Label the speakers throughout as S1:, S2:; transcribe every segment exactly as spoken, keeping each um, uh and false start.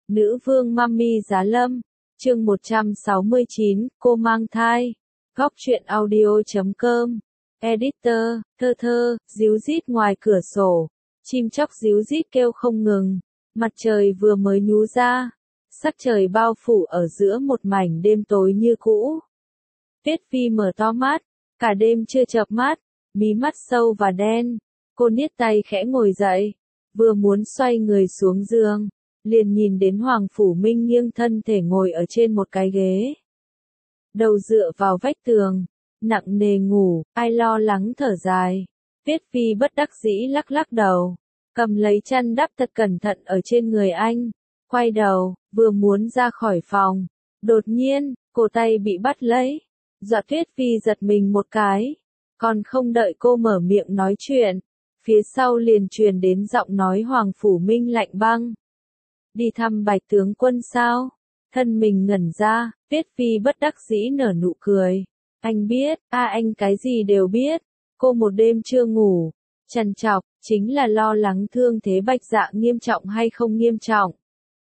S1: Nữ vương Mummy Giá Lâm, chương một trăm sáu mươi chín, cô mang thai. Góc truyện audio chấm com. Editor, thơ thơ, ríu rít ngoài cửa sổ. Chim chóc ríu rít kêu không ngừng. Mặt trời vừa mới nhú ra. Sắc trời bao phủ ở giữa một mảnh đêm tối như cũ. Tuyết Phi mở to mắt. Cả đêm chưa chợp mắt. Mí mắt sâu và đen. Cô niết tay khẽ ngồi dậy. Vừa muốn xoay người xuống giường. Liền nhìn đến Hoàng Phủ Minh nghiêng thân thể ngồi ở trên một cái ghế. Đầu dựa vào vách tường, nặng nề ngủ, ai lo lắng thở dài. Tuyết Phi bất đắc dĩ lắc lắc đầu, cầm lấy chăn đắp thật cẩn thận ở trên người anh, quay đầu, vừa muốn ra khỏi phòng. Đột nhiên, cổ tay bị bắt lấy, dọa Tuyết Phi giật mình một cái, còn không đợi cô mở miệng nói chuyện, phía sau liền truyền đến giọng nói Hoàng Phủ Minh lạnh băng. Đi thăm Bạch tướng quân sao? Thân mình ngẩn ra, Tuyết Phi bất đắc dĩ nở nụ cười. Anh biết, a à anh cái gì đều biết. Cô một đêm chưa ngủ, trằn trọc, chính là lo lắng thương thế Bạch Dạ nghiêm trọng hay không nghiêm trọng.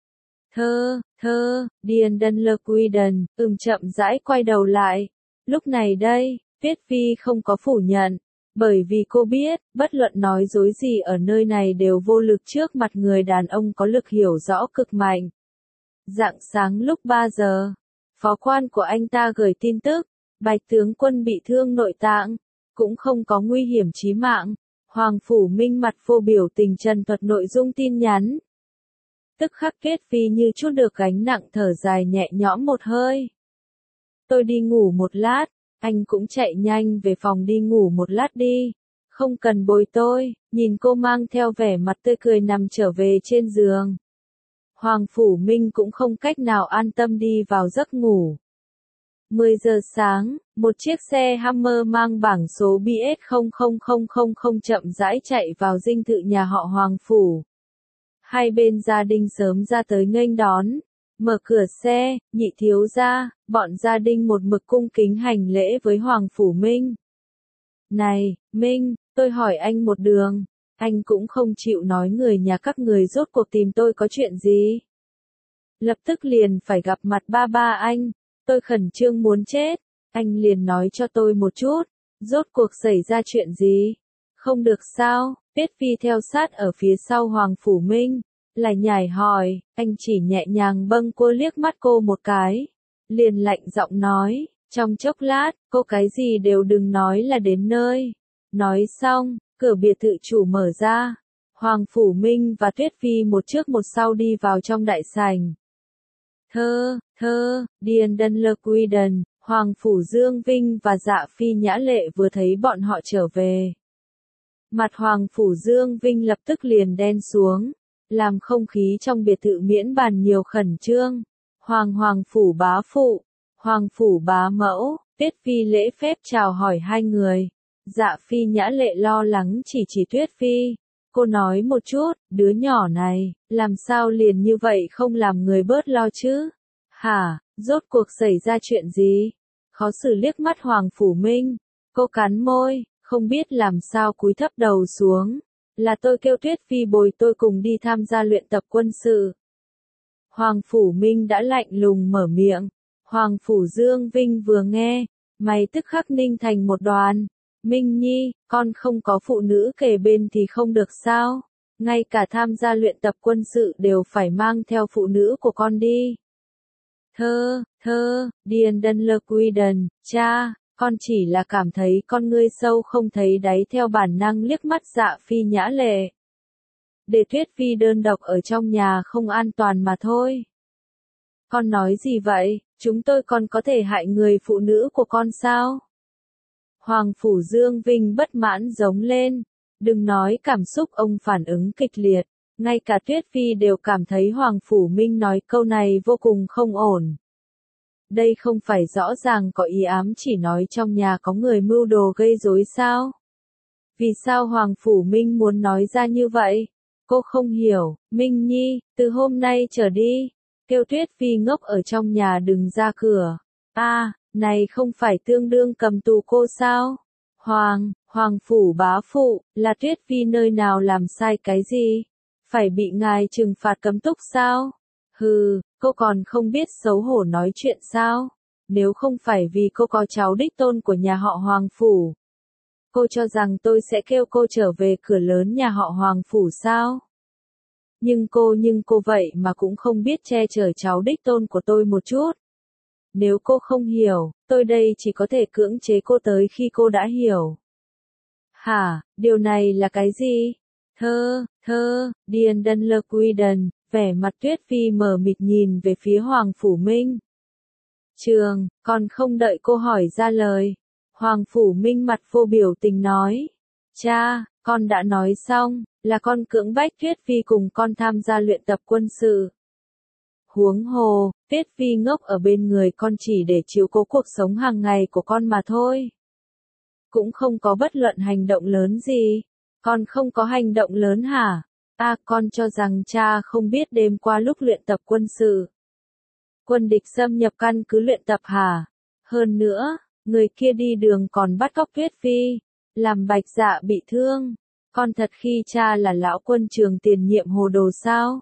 S1: Thơ, thơ, Điền Đân Lơ Quy Đần, ừm chậm rãi quay đầu lại. Lúc này đây, Tuyết Phi không có phủ nhận. Bởi vì cô biết, bất luận nói dối gì ở nơi này đều vô lực trước mặt người đàn ông có lực hiểu rõ cực mạnh. Rạng sáng lúc ba giờ, phó quan của anh ta gửi tin tức, Bạch tướng quân bị thương nội tạng, cũng không có nguy hiểm chí mạng. Hoàng Phủ Minh mặt vô biểu tình trần thuật nội dung tin nhắn. Tức khắc Tuyết Phi như chút được gánh nặng thở dài nhẹ nhõm một hơi. Tôi đi ngủ một lát. Anh cũng chạy nhanh về phòng đi ngủ một lát đi. Không cần bồi tôi. Nhìn cô mang theo vẻ mặt tươi cười nằm trở về trên giường. Hoàng Phủ Minh cũng không cách nào an tâm đi vào giấc ngủ. mười giờ sáng, một chiếc xe Hummer mang bảng số B S không không không không không chậm rãi chạy vào dinh thự nhà họ Hoàng Phủ. Hai bên gia đình sớm ra tới nghênh đón. Mở cửa xe, nhị thiếu gia, bọn gia đình một mực cung kính hành lễ với Hoàng Phủ Minh. Này, Minh, tôi hỏi anh một đường, anh cũng không chịu nói người nhà các người rốt cuộc tìm tôi có chuyện gì. Lập tức liền phải gặp mặt ba ba anh, tôi khẩn trương muốn chết, anh liền nói cho tôi một chút, rốt cuộc xảy ra chuyện gì. Không được sao, Tuyết Phi theo sát ở phía sau Hoàng Phủ Minh. Lại nhảy hỏi, anh chỉ nhẹ nhàng bâng cô liếc mắt cô một cái. Liền lạnh giọng nói, trong chốc lát, cô cái gì đều đừng nói là đến nơi. Nói xong, cửa biệt thự chủ mở ra. Hoàng Phủ Minh và Tuyết Phi một trước một sau đi vào trong đại sảnh. Thơ, thơ, Điền Đân Lơ Quy Đần, Hoàng Phủ Dương Vinh và Dạ Phi Nhã Lệ vừa thấy bọn họ trở về. Mặt Hoàng Phủ Dương Vinh lập tức liền đen xuống. Làm không khí trong biệt thự miễn bàn nhiều khẩn trương. Hoàng Hoàng Phủ bá phụ, Hoàng Phủ bá mẫu, Tuyết Phi lễ phép chào hỏi hai người. Dạ Phi Nhã Lệ lo lắng chỉ chỉ Tuyết Phi. Cô nói một chút, đứa nhỏ này, làm sao liền như vậy không làm người bớt lo chứ? Hả, rốt cuộc xảy ra chuyện gì? Khó xử liếc mắt Hoàng Phủ Minh. Cô cắn môi, không biết làm sao cúi thấp đầu xuống. Là tôi kêu Tuyết Phi bồi tôi cùng đi tham gia luyện tập quân sự. Hoàng Phủ Minh đã lạnh lùng mở miệng. Hoàng Phủ Dương Vinh vừa nghe, mày tức khắc ninh thành một đoàn. Minh Nhi, con không có phụ nữ kề bên thì không được sao? Ngay cả tham gia luyện tập quân sự đều phải mang theo phụ nữ của con đi. Thơ, thơ, Điền Đân Lơ Quy Đần, cha. Con chỉ là cảm thấy con ngươi sâu không thấy đáy theo bản năng liếc mắt Dạ Phi Nhã Lệ. Để Tuyết Phi đơn độc ở trong nhà không an toàn mà thôi. Con nói gì vậy, chúng tôi còn có thể hại người phụ nữ của con sao? Hoàng Phủ Dương Vinh bất mãn giống lên. Đừng nói cảm xúc ông phản ứng kịch liệt. Ngay cả Tuyết Phi đều cảm thấy Hoàng Phủ Minh nói câu này vô cùng không ổn. Đây không phải rõ ràng có ý ám chỉ nói trong nhà có người mưu đồ gây rối sao? Vì sao Hoàng Phủ Minh muốn nói ra như vậy? Cô không hiểu. Minh Nhi, từ hôm nay trở đi, kêu Tuyết Phi ngốc ở trong nhà đừng ra cửa. A, à, này không phải tương đương cầm tù cô sao? Hoàng, Hoàng Phủ bá phụ, là Tuyết Phi nơi nào làm sai cái gì? Phải bị ngài trừng phạt cấm túc sao? Hừ, cô còn không biết xấu hổ nói chuyện sao? Nếu không phải vì cô có cháu đích tôn của nhà họ Hoàng Phủ, cô cho rằng tôi sẽ kêu cô trở về cửa lớn nhà họ Hoàng Phủ sao? Nhưng cô nhưng cô vậy mà cũng không biết che chở cháu đích tôn của tôi một chút. Nếu cô không hiểu, tôi đây chỉ có thể cưỡng chế cô tới khi cô đã hiểu. Hả, điều này là cái gì? Thơ, thơ, Điền Đân Lơ Quy Đần, vẻ mặt Tuyết Phi mờ mịt nhìn về phía Hoàng Phủ Minh. Trường, còn không đợi cô hỏi ra lời. Hoàng Phủ Minh mặt vô biểu tình nói. Cha, con đã nói xong, là con cưỡng bách Tuyết Phi cùng con tham gia luyện tập quân sự. Huống hồ, Tuyết Phi ngốc ở bên người con chỉ để chiếu cố cuộc sống hàng ngày của con mà thôi. Cũng không có bất luận hành động lớn gì. Con không có hành động lớn hả? À, con cho rằng cha không biết đêm qua lúc luyện tập quân sự. Quân địch xâm nhập căn cứ luyện tập hả? Hơn nữa, người kia đi đường còn bắt cóc Tuyết Phi, làm Bạch Dạ bị thương. Con thật khi cha là lão quân trường tiền nhiệm hồ đồ sao?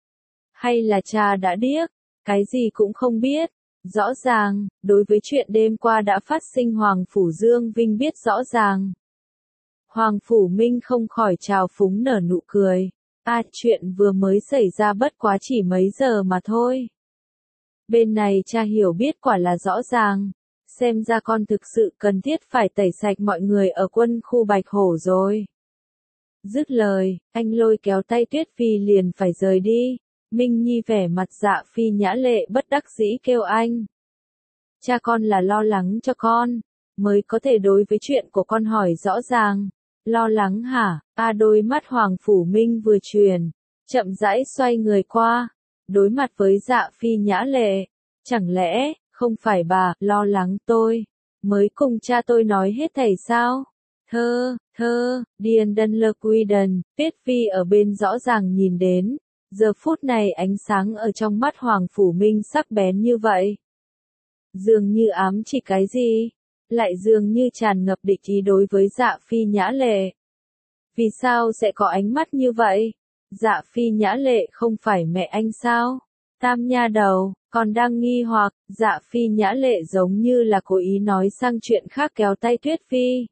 S1: Hay là cha đã điếc, cái gì cũng không biết? Rõ ràng, đối với chuyện đêm qua đã phát sinh Hoàng Phủ Dương Vinh biết rõ ràng. Hoàng Phủ Minh không khỏi trào phúng nở nụ cười. À, chuyện vừa mới xảy ra bất quá chỉ mấy giờ mà thôi. Bên này cha hiểu biết quả là rõ ràng. Xem ra con thực sự cần thiết phải tẩy sạch mọi người ở quân khu Bạch Hổ rồi. Dứt lời, anh lôi kéo tay Tuyết Phi liền phải rời đi. Minh Nhi vẻ mặt Dạ Phi nhã lệ bất đắc dĩ kêu anh. Cha con là lo lắng cho con, mới có thể đối với chuyện của con hỏi rõ ràng. Lo lắng hả? À, đôi mắt Hoàng Phủ Minh vừa truyền, chậm rãi xoay người qua, đối mặt với Dạ Phi nhã lệ. Chẳng lẽ, không phải bà, lo lắng tôi, mới cùng cha tôi nói hết thảy sao? Thơ, thơ, Điền Đân Lơ Quy Đần, Tuyết Phi ở bên rõ ràng nhìn đến. Giờ phút này ánh sáng ở trong mắt Hoàng Phủ Minh sắc bén như vậy. Dường như ám chỉ cái gì? Lại dường như tràn ngập địch ý đối với Dạ Phi nhã lệ. Vì sao sẽ có ánh mắt như vậy? Dạ Phi nhã lệ không phải mẹ anh sao? Tam nha đầu, còn đang nghi hoặc, Dạ Phi nhã lệ giống như là cố ý nói sang chuyện khác kéo tay Tuyết Phi.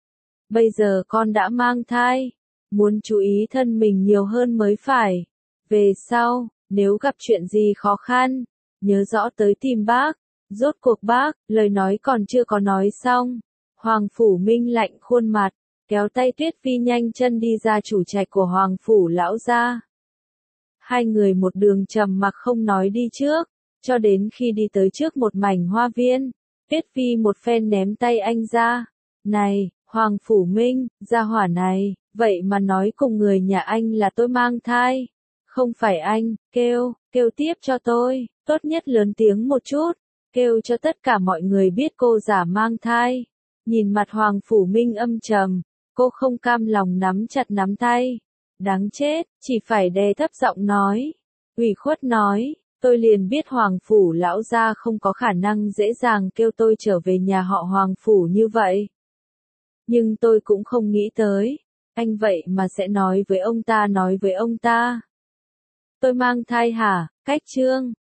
S1: Bây giờ con đã mang thai, muốn chú ý thân mình nhiều hơn mới phải. Về sau, nếu gặp chuyện gì khó khăn, nhớ rõ tới tìm bác. Rốt cuộc bác, lời nói còn chưa có nói xong. Hoàng Phủ Minh lạnh khuôn mặt, kéo tay Tuyết Phi nhanh chân đi ra chủ trạch của Hoàng Phủ lão gia. Hai người một đường trầm mặc không nói đi trước, cho đến khi đi tới trước một mảnh hoa viên. Tuyết Phi một phen ném tay anh ra. Này, Hoàng Phủ Minh, gia hỏa này, vậy mà nói cùng người nhà anh là tôi mang thai. Không phải anh, kêu, kêu tiếp cho tôi, tốt nhất lớn tiếng một chút, kêu cho tất cả mọi người biết cô giả mang thai. Nhìn mặt Hoàng Phủ Minh âm trầm, cô không cam lòng nắm chặt nắm tay. Đáng chết, chỉ phải đè thấp giọng nói, ủy khuất nói, tôi liền biết Hoàng Phủ lão gia không có khả năng dễ dàng kêu tôi trở về nhà họ Hoàng Phủ như vậy. Nhưng tôi cũng không nghĩ tới, anh vậy mà sẽ nói với ông ta nói với ông ta. Tôi mang thai hả? Cách chương